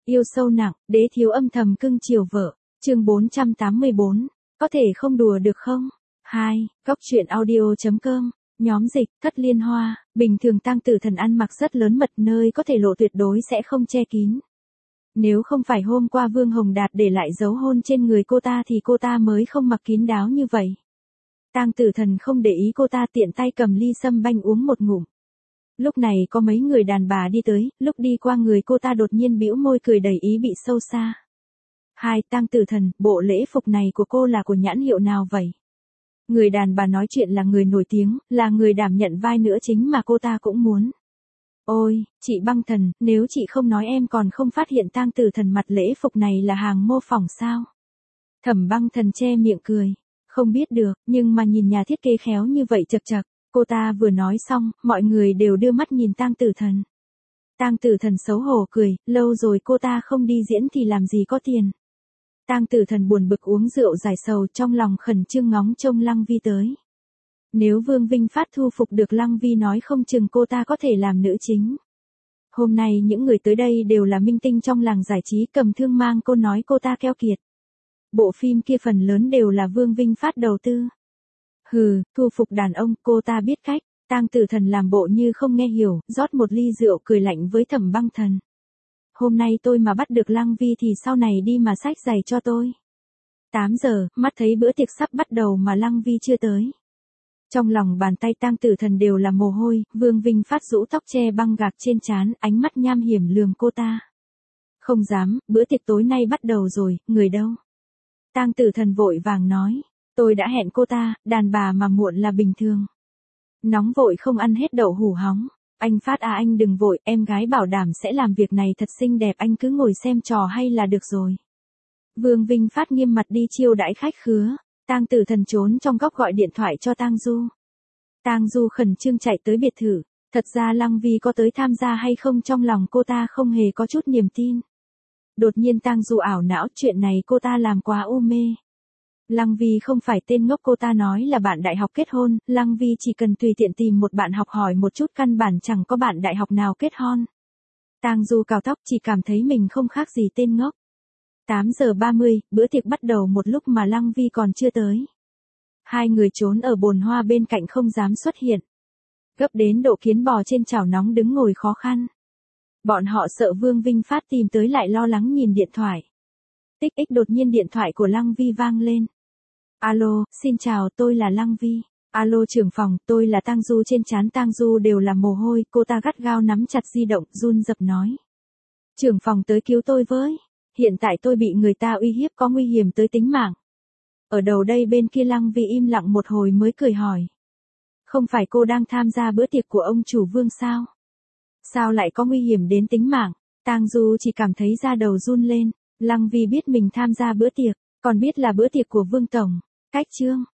Yêu sâu nặng, đế thiếu âm thầm cưng chiều vợ. Chương 484. Có thể không đùa được không? 2. Góc truyện audio.com. Nhóm dịch, Thất Liên Hoa. Bình thường Tang Tử Thần ăn mặc rất lớn mật, nơi có thể lộ tuyệt đối sẽ không che kín. Nếu không phải hôm qua Vương Hồng Đạt để lại dấu hôn trên người cô ta thì cô ta mới không mặc kín đáo như vậy. Tang Tử Thần không để ý cô ta, tiện tay cầm ly sâm banh uống một ngụm. Lúc này có mấy người đàn bà đi tới, lúc đi qua người cô ta đột nhiên bĩu môi cười đầy ý bị sâu xa. Hai, Tang Tử Thần, bộ lễ phục này của cô là của nhãn hiệu nào vậy? Người đàn bà nói chuyện là người nổi tiếng, là người đảm nhận vai nữ chính mà cô ta cũng muốn. Ôi, chị Băng Thần, nếu chị không nói em còn không phát hiện Tang Tử Thần mặt lễ phục này là hàng mô phỏng sao? Thẩm Băng Thần che miệng cười. Không biết được, nhưng mà nhìn nhà thiết kế khéo như vậy chật chật. Cô ta vừa nói xong, mọi người đều đưa mắt nhìn Tang Tử Thần. Tang Tử Thần xấu hổ cười, lâu rồi cô ta không đi diễn thì làm gì có tiền. Tang Tử Thần buồn bực uống rượu giải sầu, trong lòng khẩn trương ngóng trông Lăng Vi tới. Nếu Vương Vinh Phát thu phục được Lăng Vi nói không chừng cô ta có thể làm nữ chính. Hôm nay những người tới đây đều là minh tinh trong làng giải trí, cầm thương mang cô nói cô ta keo kiệt. Bộ phim kia phần lớn đều là Vương Vinh Phát đầu tư. Hừ, thu phục đàn ông, cô ta biết cách. Tang Tử Thần làm bộ như không nghe hiểu, rót một ly rượu cười lạnh với Thẩm Băng Thần. Hôm nay tôi mà bắt được Lăng Vi thì sau này đi mà xách giày cho tôi. 8 giờ, mắt thấy bữa tiệc sắp bắt đầu mà Lăng Vi chưa tới. Trong lòng bàn tay Tang Tử Thần đều là mồ hôi, Vương Vinh Phát rũ tóc che băng gạc trên trán, ánh mắt nham hiểm lườm cô ta. Không dám, bữa tiệc tối nay bắt đầu rồi, người đâu? Tang Tử Thần vội vàng nói. Tôi đã hẹn cô ta, đàn bà mà muộn là bình thường. Nóng vội không ăn hết đậu hủ hóng. Anh Phát à, anh đừng vội, em gái bảo đảm sẽ làm việc này thật xinh đẹp, anh cứ ngồi xem trò hay là được rồi. Vương Vinh Phát nghiêm mặt đi chiêu đãi khách khứa. Tang Tử Thần trốn trong góc gọi điện thoại cho Tang Du. Tang Du khẩn trương chạy tới biệt thự. Thật ra Lăng Vi có tới tham gia hay không trong lòng cô ta không hề có chút niềm tin. Đột nhiên Tang Du ảo não, chuyện này cô ta làm quá u mê. Lăng Vi không phải tên ngốc, cô ta nói là bạn đại học kết hôn, Lăng Vi chỉ cần tùy tiện tìm một bạn học hỏi một chút, căn bản chẳng có bạn đại học nào kết hôn. Tang Du cào tóc, chỉ cảm thấy mình không khác gì tên ngốc. 8 giờ 30, bữa tiệc bắt đầu một lúc mà Lăng Vi còn chưa tới. Hai người trốn ở bồn hoa bên cạnh không dám xuất hiện. Gấp đến độ kiến bò trên chảo nóng đứng ngồi khó khăn. Bọn họ sợ Vương Vinh Phát tìm tới lại lo lắng nhìn điện thoại. Tích ích, đột nhiên điện thoại của Lăng Vi vang lên. Alo, xin chào, tôi là Lăng Vi. Alo trưởng phòng, tôi là Tang Du. Trên trán Tang Du đều là mồ hôi, cô ta gắt gao nắm chặt di động, run rập nói. Trưởng phòng tới cứu tôi với. Hiện tại tôi bị người ta uy hiếp, có nguy hiểm tới tính mạng. Ở đầu đây bên kia Lăng Vi im lặng một hồi mới cười hỏi. Không phải cô đang tham gia bữa tiệc của ông chủ Vương sao? Sao lại có nguy hiểm đến tính mạng? Tang Du chỉ cảm thấy da đầu run lên. Lăng Vi biết mình tham gia bữa tiệc, còn biết là bữa tiệc của Vương Tổng. Cách chương.